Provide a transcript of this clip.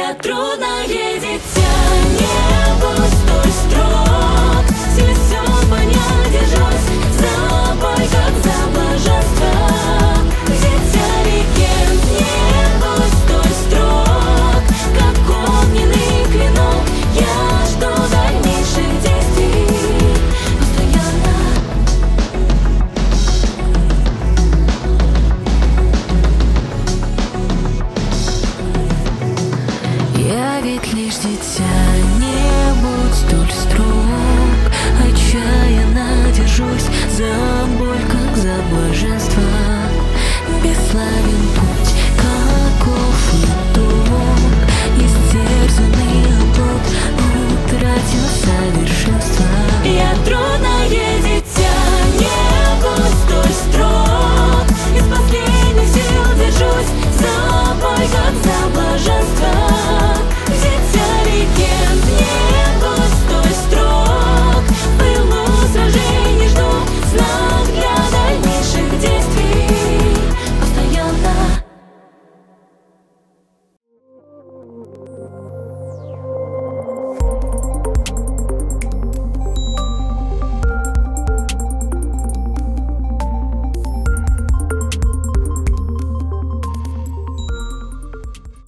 я трудное дитя. Не будь столь строг, силен понять, держусь за бой, как за блаженство. Дитя легенд, не будь столь строг, как огненный клинок, я жду дальнейших действий постоянно. Я ведь лишь дитя, не будь столь строг, отчаянно держусь за